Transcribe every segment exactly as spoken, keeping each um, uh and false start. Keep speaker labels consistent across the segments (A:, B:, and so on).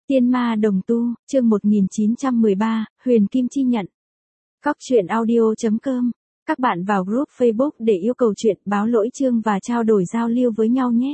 A: Tiên ma đồng tu, chương một nghìn chín trăm mười ba, Huyền Kim chi nhận. Cóc truyện audio chấm com. Các bạn vào group Facebook để yêu cầu chuyện, báo lỗi chương và trao đổi giao lưu với nhau nhé.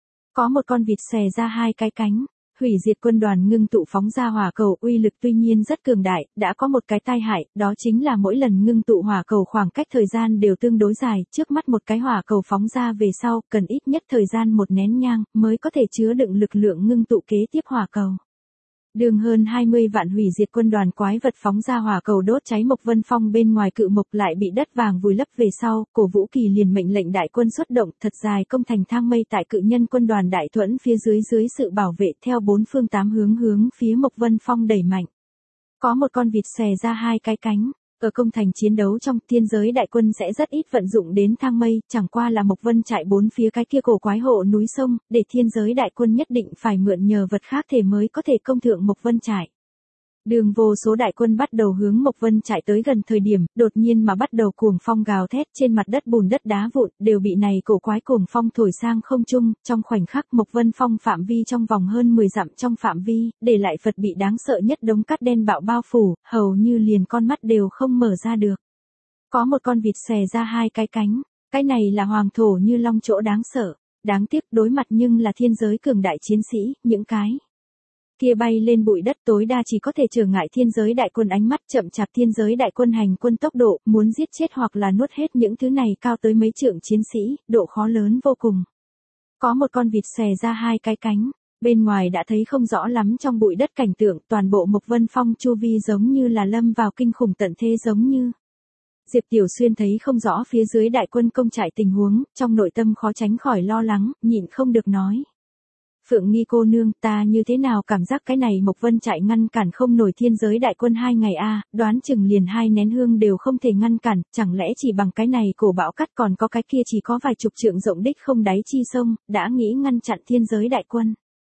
A: Có một con vịt xòe ra hai cái cánh, hủy diệt quân đoàn ngưng tụ phóng ra hỏa cầu, uy lực tuy nhiên rất cường đại, đã có một cái tai hại, đó chính là mỗi lần ngưng tụ hỏa cầu khoảng cách thời gian đều tương đối dài, trước mắt một cái hỏa cầu phóng ra về sau, cần ít nhất thời gian một nén nhang, mới có thể chứa đựng lực lượng ngưng tụ kế tiếp hỏa cầu. Đường hơn hai mươi vạn hủy diệt quân đoàn quái vật phóng ra hỏa cầu đốt cháy Mộc Vân Phong bên ngoài cự mộc lại bị đất vàng vùi lấp về sau, Cổ Vũ Kỳ liền mệnh lệnh đại quân xuất động thật dài công thành thang mây tại cự nhân quân đoàn đại thuẫn phía dưới dưới sự bảo vệ theo bốn phương tám hướng hướng phía Mộc Vân Phong đẩy mạnh. Có một con vịt xòe ra hai cái cánh. Ở công thành chiến đấu trong thiên giới đại quân sẽ rất ít vận dụng đến thang mây, chẳng qua là Mộc Vân chạy bốn phía cái kia cổ quái hộ núi sông, để thiên giới đại quân nhất định phải mượn nhờ vật khác thể mới có thể công thượng Mộc Vân chạy. Đường vô số đại quân bắt đầu hướng Mộc Vân chạy tới gần thời điểm, đột nhiên mà bắt đầu cuồng phong gào thét trên mặt đất bùn đất đá vụn, đều bị này cổ quái cuồng phong thổi sang không trung, trong khoảnh khắc Mộc Vân Phong phạm vi trong vòng hơn mười dặm trong phạm vi, để lại Phật bị đáng sợ nhất đống cát đen bạo bao phủ, hầu như liền con mắt đều không mở ra được. Có một con vịt xòe ra hai cái cánh, cái này là hoàng thổ như long chỗ đáng sợ, đáng tiếc đối mặt nhưng là thiên giới cường đại chiến sĩ, những cái kia bay lên bụi đất tối đa chỉ có thể trở ngại thiên giới đại quân ánh mắt chậm chạp thiên giới đại quân hành quân tốc độ, muốn giết chết hoặc là nuốt hết những thứ này cao tới mấy trượng chiến sĩ, độ khó lớn vô cùng. Có một con vịt xòe ra hai cái cánh, bên ngoài đã thấy không rõ lắm trong bụi đất cảnh tượng, toàn bộ Mộc Vân Phong chu vi giống như là lâm vào kinh khủng tận thế giống như. Diệp Tiểu Xuyên thấy không rõ phía dưới đại quân công trại tình huống, trong nội tâm khó tránh khỏi lo lắng, nhịn không được nói. Phượng Nghi cô nương, ta như thế nào cảm giác cái này Mộc Vân chạy ngăn cản không nổi thiên giới đại quân hai ngày a, à, đoán chừng liền hai nén hương đều không thể ngăn cản, chẳng lẽ chỉ bằng cái này cổ bão cắt còn có cái kia chỉ có vài chục trượng rộng đích không đáy chi sông, đã nghĩ ngăn chặn thiên giới đại quân.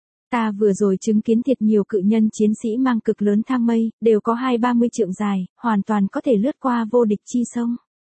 A: Ta vừa rồi chứng kiến thiệt nhiều cự nhân chiến sĩ mang cực lớn thang mây, đều có hai ba mươi trượng dài, hoàn toàn có thể lướt qua vô địch chi sông.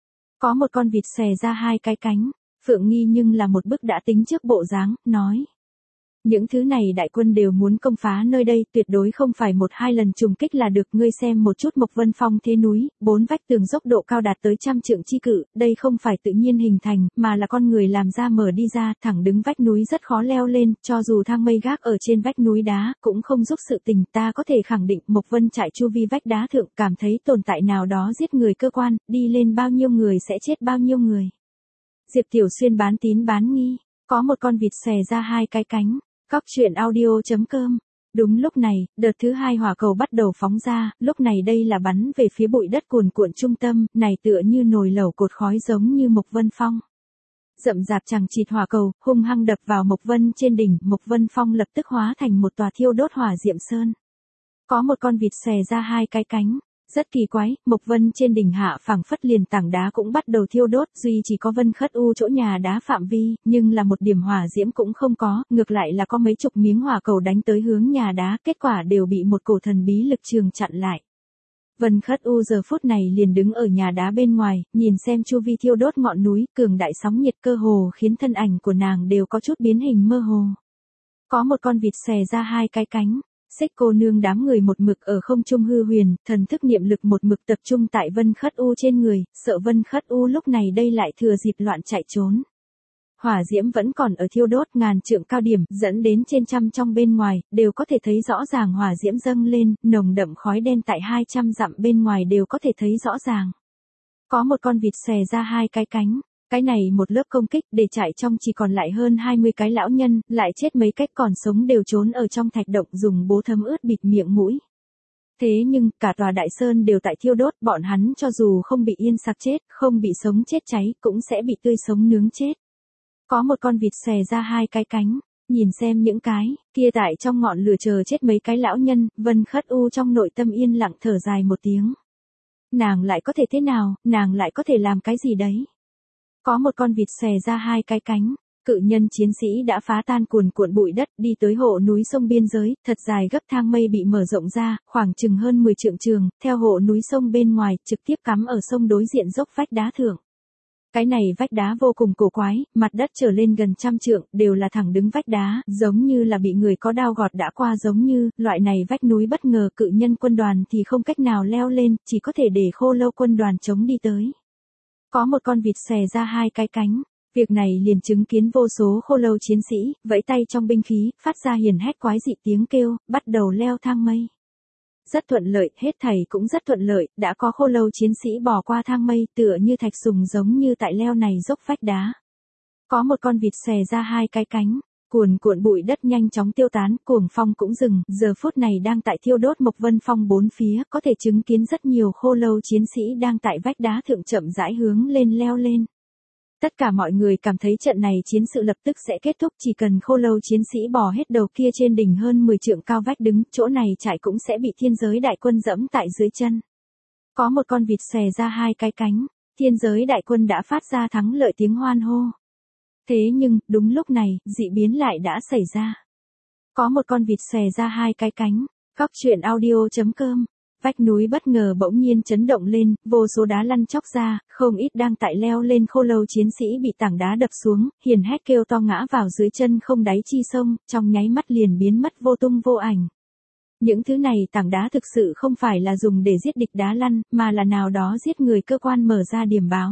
A: Có một con vịt xòe ra hai cái cánh, Phượng Nghi nhưng là một bức đã tính trước bộ dáng, nói. Những thứ này đại quân đều muốn công phá nơi đây, tuyệt đối không phải một hai lần trùng kích là được, ngươi xem một chút Mộc Vân Phong thế núi, bốn vách tường dốc độ cao đạt tới trăm trượng chi cự, đây không phải tự nhiên hình thành, mà là con người làm ra mở đi ra, thẳng đứng vách núi rất khó leo lên, cho dù thang mây gác ở trên vách núi đá, cũng không giúp sự tình, ta có thể khẳng định Mộc Vân trại chu vi vách đá thượng cảm thấy tồn tại nào đó giết người cơ quan, đi lên bao nhiêu người sẽ chết bao nhiêu người. Diệp Tiểu Xuyên bán tín bán nghi, có một con vịt xòe ra hai cái cánh. Cóc truyện audio chấm com. Đúng lúc này, đợt thứ hai hỏa cầu bắt đầu phóng ra, lúc này đây là bắn về phía bụi đất cuồn cuộn trung tâm, này tựa như nồi lẩu cột khói giống như Mộc Vân Phong. Rậm rạp chằng chịt hỏa cầu, hung hăng đập vào Mộc Vân trên đỉnh, Mộc Vân Phong lập tức hóa thành một tòa thiêu đốt hỏa diệm sơn. Có một con vịt xòe ra hai cái cánh. Rất kỳ quái, Mộc Vân trên đỉnh hạ phẳng phất liền tảng đá cũng bắt đầu thiêu đốt, duy chỉ có Vân Khất U chỗ nhà đá phạm vi, nhưng là một điểm hỏa diễm cũng không có, ngược lại là có mấy chục miếng hỏa cầu đánh tới hướng nhà đá, kết quả đều bị một cổ thần bí lực trường chặn lại. Vân Khất U giờ phút này liền đứng ở nhà đá bên ngoài, nhìn xem chu vi thiêu đốt ngọn núi, cường đại sóng nhiệt cơ hồ khiến thân ảnh của nàng đều có chút biến hình mơ hồ. Có một con vịt xòe ra hai cái cánh. Xích cô nương đám người một mực ở không trung hư huyền, thần thức niệm lực một mực tập trung tại Vân Khất U trên người, sợ Vân Khất U lúc này đây lại thừa dịp loạn chạy trốn. Hỏa diễm vẫn còn ở thiêu đốt ngàn trượng cao điểm, dẫn đến trên trăm trong bên ngoài, đều có thể thấy rõ ràng hỏa diễm dâng lên, nồng đậm khói đen tại hai trăm dặm bên ngoài đều có thể thấy rõ ràng. Có một con vịt xòe ra hai cái cánh. Cái này một lớp công kích để chạy trong chỉ còn lại hơn hai mươi cái lão nhân, lại chết mấy cách còn sống đều trốn ở trong thạch động dùng bố thấm ướt bịt miệng mũi. Thế nhưng, cả tòa đại sơn đều tại thiêu đốt, bọn hắn cho dù không bị yên sặc chết, không bị sống chết cháy, cũng sẽ bị tươi sống nướng chết. Có một con vịt xòe ra hai cái cánh, nhìn xem những cái, kia tại trong ngọn lửa chờ chết mấy cái lão nhân, Vân Khất U trong nội tâm yên lặng thở dài một tiếng. Nàng lại có thể thế nào, nàng lại có thể làm cái gì đấy? Có một con vịt xòe ra hai cái cánh, cự nhân chiến sĩ đã phá tan cuồn cuộn bụi đất đi tới hộ núi sông biên giới, thật dài gấp thang mây bị mở rộng ra, khoảng chừng hơn mười trượng trường, theo hộ núi sông bên ngoài, trực tiếp cắm ở sông đối diện dốc vách đá thượng. Cái này vách đá vô cùng cổ quái, mặt đất trở lên gần trăm trượng, đều là thẳng đứng vách đá, giống như là bị người có đao gọt đã qua giống như, loại này vách núi bất ngờ cự nhân quân đoàn thì không cách nào leo lên, chỉ có thể để khô lâu quân đoàn chống đi tới. Có một con vịt xòe ra hai cái cánh. Việc này liền chứng kiến vô số khô lâu chiến sĩ, vẫy tay trong binh khí, phát ra hiền hét quái dị tiếng kêu, bắt đầu leo thang mây. Rất thuận lợi, hết thảy cũng rất thuận lợi, đã có khô lâu chiến sĩ bò qua thang mây tựa như thạch sùng giống như tại leo này dốc vách đá. Có một con vịt xòe ra hai cái cánh, cuồn cuộn bụi đất nhanh chóng tiêu tán, cuồng phong cũng dừng, giờ phút này đang tại thiêu đốt Mộc Vân Phong bốn phía, có thể chứng kiến rất nhiều khô lâu chiến sĩ đang tại vách đá thượng chậm rãi hướng lên leo lên. Tất cả mọi người cảm thấy trận này chiến sự lập tức sẽ kết thúc, chỉ cần khô lâu chiến sĩ bò hết đầu kia trên đỉnh hơn mười trượng cao vách đứng, chỗ này chạy cũng sẽ bị thiên giới đại quân dẫm tại dưới chân. Có một con vịt xòe ra hai cái cánh, thiên giới đại quân đã phát ra thắng lợi tiếng hoan hô. Thế nhưng, đúng lúc này, dị biến lại đã xảy ra. Có một con vịt xòe ra hai cái cánh, Góc truyện audio chấm com. Vách núi bất ngờ bỗng nhiên chấn động lên, vô số đá lăn chóc ra, không ít đang tại leo lên khô lâu chiến sĩ bị tảng đá đập xuống, hiền hét kêu to ngã vào dưới chân không đáy chi sông, trong nháy mắt liền biến mất vô tung vô ảnh. Những thứ này tảng đá thực sự không phải là dùng để giết địch đá lăn, mà là nào đó giết người cơ quan mở ra điểm báo.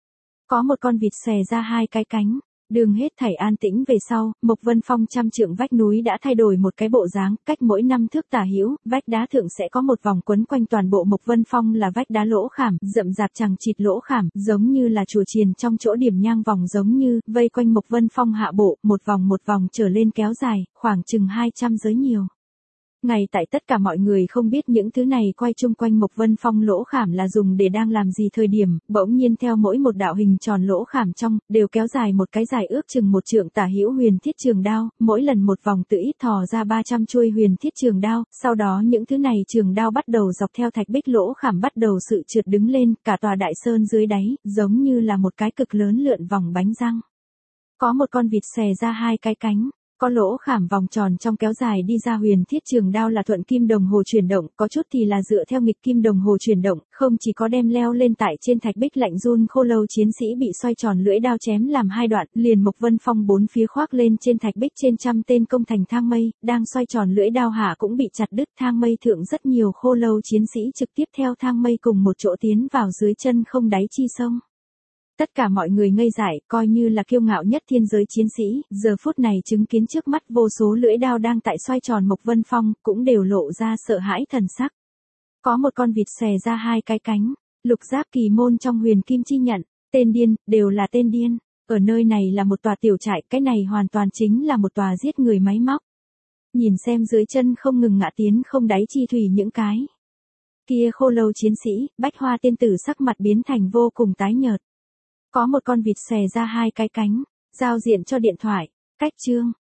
A: Có một con vịt xòe ra hai cái cánh. Đường hết thảy an tĩnh về sau, Mộc Vân Phong trăm trượng vách núi đã thay đổi một cái bộ dáng, cách mỗi năm thước tả hữu, vách đá thượng sẽ có một vòng quấn quanh toàn bộ Mộc Vân Phong là vách đá lỗ khảm, rậm rạp chằng chịt lỗ khảm, giống như là chùa chiền trong chỗ điểm nhang vòng giống như, vây quanh Mộc Vân Phong hạ bộ, một vòng một vòng trở lên kéo dài, khoảng chừng hai trăm giới nhiều. Ngày tại tất cả mọi người không biết những thứ này quay chung quanh Mộc Vân Phong lỗ khảm là dùng để đang làm gì thời điểm, bỗng nhiên theo mỗi một đạo hình tròn lỗ khảm trong, đều kéo dài một cái dài ước chừng một trượng tả hữu huyền thiết trường đao, mỗi lần một vòng tự ít thò ra ba trăm chuôi huyền thiết trường đao, sau đó những thứ này trường đao bắt đầu dọc theo thạch bích lỗ khảm bắt đầu sự trượt đứng lên, cả tòa đại sơn dưới đáy, giống như là một cái cực lớn lượn vòng bánh răng. Có một con vịt xòe ra hai cái cánh. Có lỗ khảm vòng tròn trong kéo dài đi ra huyền thiết trường đao là thuận kim đồng hồ chuyển động, có chút thì là dựa theo nghịch kim đồng hồ chuyển động, không chỉ có đem leo lên tại trên thạch bích lạnh run khô lâu chiến sĩ bị xoay tròn lưỡi đao chém làm hai đoạn, liền Mộc Vân Phong bốn phía khoác lên trên thạch bích trên trăm tên công thành thang mây, đang xoay tròn lưỡi đao hạ cũng bị chặt đứt, thang mây thượng rất nhiều khô lâu chiến sĩ trực tiếp theo thang mây cùng một chỗ tiến vào dưới chân không đáy chi sông. Tất cả mọi người ngây dại, coi như là kiêu ngạo nhất thiên giới chiến sĩ, giờ phút này chứng kiến trước mắt vô số lưỡi đao đang tại xoay tròn Mộc Vân Phong, cũng đều lộ ra sợ hãi thần sắc. Có một con vịt xòe ra hai cái cánh, lục giáp kỳ môn trong huyền kim chi nhận, tên điên, đều là tên điên. Ở nơi này là một tòa tiểu trại, cái này hoàn toàn chính là một tòa giết người máy móc. Nhìn xem dưới chân không ngừng ngã tiến không đáy chi thủy những cái. Kia khô lâu chiến sĩ, Bách Hoa tiên tử sắc mặt biến thành vô cùng tái nhợt. Có một con vịt xòe ra hai cái cánh, giao diện cho điện thoại, cách chương.